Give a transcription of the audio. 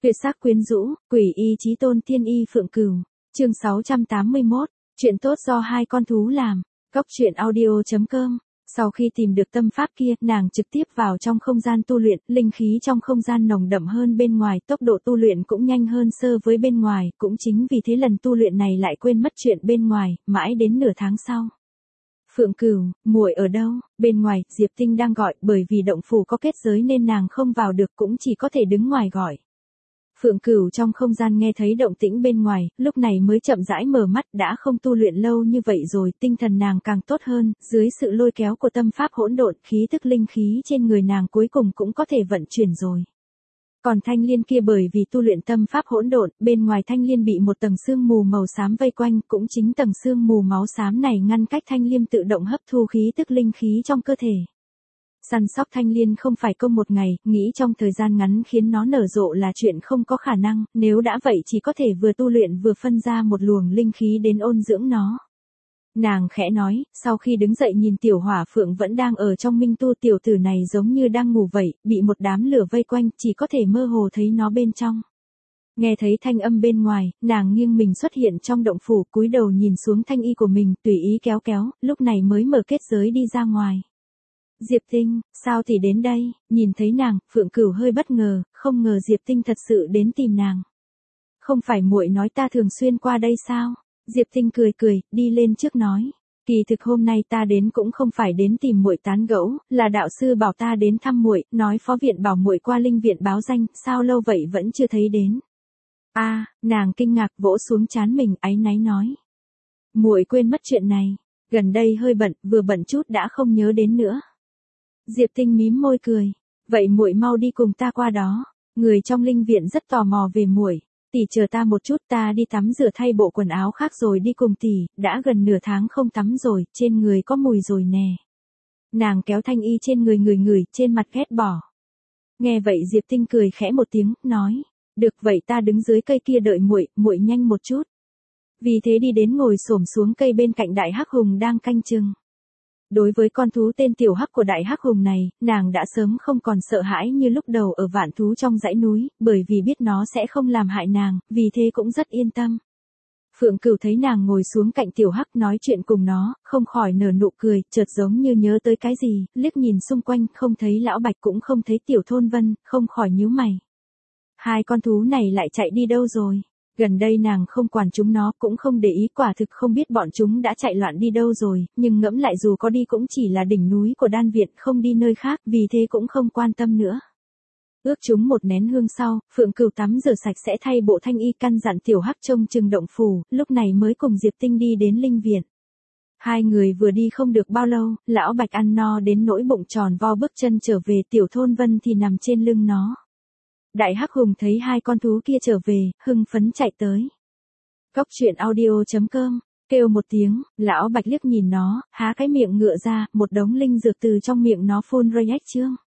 Tuyệt sắc quyến rũ, quỷ y chí tôn tiên y phượng cửu. Chương 681, chuyện tốt do hai con thú làm. Cốc truyện audio.com. Sau khi tìm được tâm pháp kia, nàng trực tiếp vào trong không gian tu luyện, linh khí trong không gian nồng đậm hơn bên ngoài, tốc độ tu luyện cũng nhanh hơn so với bên ngoài, cũng chính vì thế lần tu luyện này lại quên mất chuyện bên ngoài, mãi đến nửa tháng sau. Phượng Cửu, muội ở đâu? Bên ngoài, Diệp Tinh đang gọi, bởi vì động phủ có kết giới nên nàng không vào được, cũng chỉ có thể đứng ngoài gọi. Phượng Cửu trong không gian nghe thấy động tĩnh bên ngoài, lúc này mới chậm rãi mở mắt, đã không tu luyện lâu như vậy rồi, tinh thần nàng càng tốt hơn, dưới sự lôi kéo của tâm pháp hỗn độn, khí tức linh khí trên người nàng cuối cùng cũng có thể vận chuyển rồi. Còn Thanh Liên kia bởi vì tu luyện tâm pháp hỗn độn, bên ngoài Thanh Liên bị một tầng sương mù màu xám vây quanh, cũng chính tầng sương mù máu xám này ngăn cách Thanh Liên tự động hấp thu khí tức linh khí trong cơ thể. Săn sóc Thanh Liên không phải công một ngày, nghĩ trong thời gian ngắn khiến nó nở rộ là chuyện không có khả năng, nếu đã vậy chỉ có thể vừa tu luyện vừa phân ra một luồng linh khí đến ôn dưỡng nó. Nàng khẽ nói, sau khi đứng dậy nhìn tiểu hỏa phượng vẫn đang ở trong minh tu, tiểu tử này giống như đang ngủ vậy, bị một đám lửa vây quanh, chỉ có thể mơ hồ thấy nó bên trong. Nghe thấy thanh âm bên ngoài, nàng nghiêng mình xuất hiện trong động phủ, cúi đầu nhìn xuống thanh y của mình, tùy ý kéo kéo, lúc này mới mở kết giới đi ra ngoài. Diệp Tinh, sao thì đến đây? Nhìn thấy nàng, Phượng Cửu hơi bất ngờ, không ngờ Diệp Tinh thật sự đến tìm nàng. Không phải muội nói ta thường xuyên qua đây sao? Diệp Tinh cười cười, đi lên trước nói. Kỳ thực hôm nay ta đến cũng không phải đến tìm muội tán gẫu, là đạo sư bảo ta đến thăm muội, nói phó viện bảo muội qua linh viện báo danh, sao lâu vậy vẫn chưa thấy đến. Nàng kinh ngạc vỗ xuống trán mình, áy náy nói. Muội quên mất chuyện này, gần đây hơi bận, vừa bận chút đã không nhớ đến nữa. Diệp Tinh mím môi cười, vậy muội mau đi cùng ta qua đó, người trong linh viện rất tò mò về muội. Tỷ chờ ta một chút, ta đi tắm rửa thay bộ quần áo khác rồi đi cùng tỷ, đã gần nửa tháng không tắm rồi, trên người có mùi rồi nè. Nàng kéo thanh y trên người ngửi, trên mặt ghét bỏ. Nghe vậy Diệp Tinh cười khẽ một tiếng, nói, được vậy ta đứng dưới cây kia đợi muội nhanh một chút. Vì thế đi đến ngồi xổm xuống cây bên cạnh Đại Hắc Hùng đang canh chừng. Đối với con thú tên tiểu hắc của Đại Hắc Hùng này, nàng đã sớm không còn sợ hãi như lúc đầu ở vạn thú trong dãy núi, bởi vì biết nó sẽ không làm hại nàng, vì thế cũng rất yên tâm. Phượng Cửu thấy nàng ngồi xuống cạnh tiểu hắc nói chuyện cùng nó, không khỏi nở nụ cười, chợt giống như nhớ tới cái gì, liếc nhìn xung quanh, không thấy Lão Bạch cũng không thấy Tiểu Thôn Vân, không khỏi nhíu mày. Hai con thú này lại chạy đi đâu rồi? Gần đây nàng không quản chúng nó, cũng không để ý, quả thực không biết bọn chúng đã chạy loạn đi đâu rồi, nhưng ngẫm lại dù có đi cũng chỉ là đỉnh núi của Đan Viện, không đi nơi khác, vì thế cũng không quan tâm nữa. Ước chúng một nén hương sau, Phượng Cửu tắm rửa sạch sẽ thay bộ thanh y, căn dặn tiểu hắc trông chừng động phủ, lúc này mới cùng Diệp Tinh đi đến linh viện. Hai người vừa đi không được bao lâu, Lão Bạch ăn no đến nỗi bụng tròn vo bước chân trở về, Tiểu Thôn Vân thì nằm trên lưng nó. Đại Hắc Hùng thấy hai con thú kia trở về, hưng phấn chạy tới. Cốc truyện audio.com, kêu một tiếng, Lão Bạch liếc nhìn nó, há cái miệng ngựa ra, một đống linh dược từ trong miệng nó phun ra ách trương.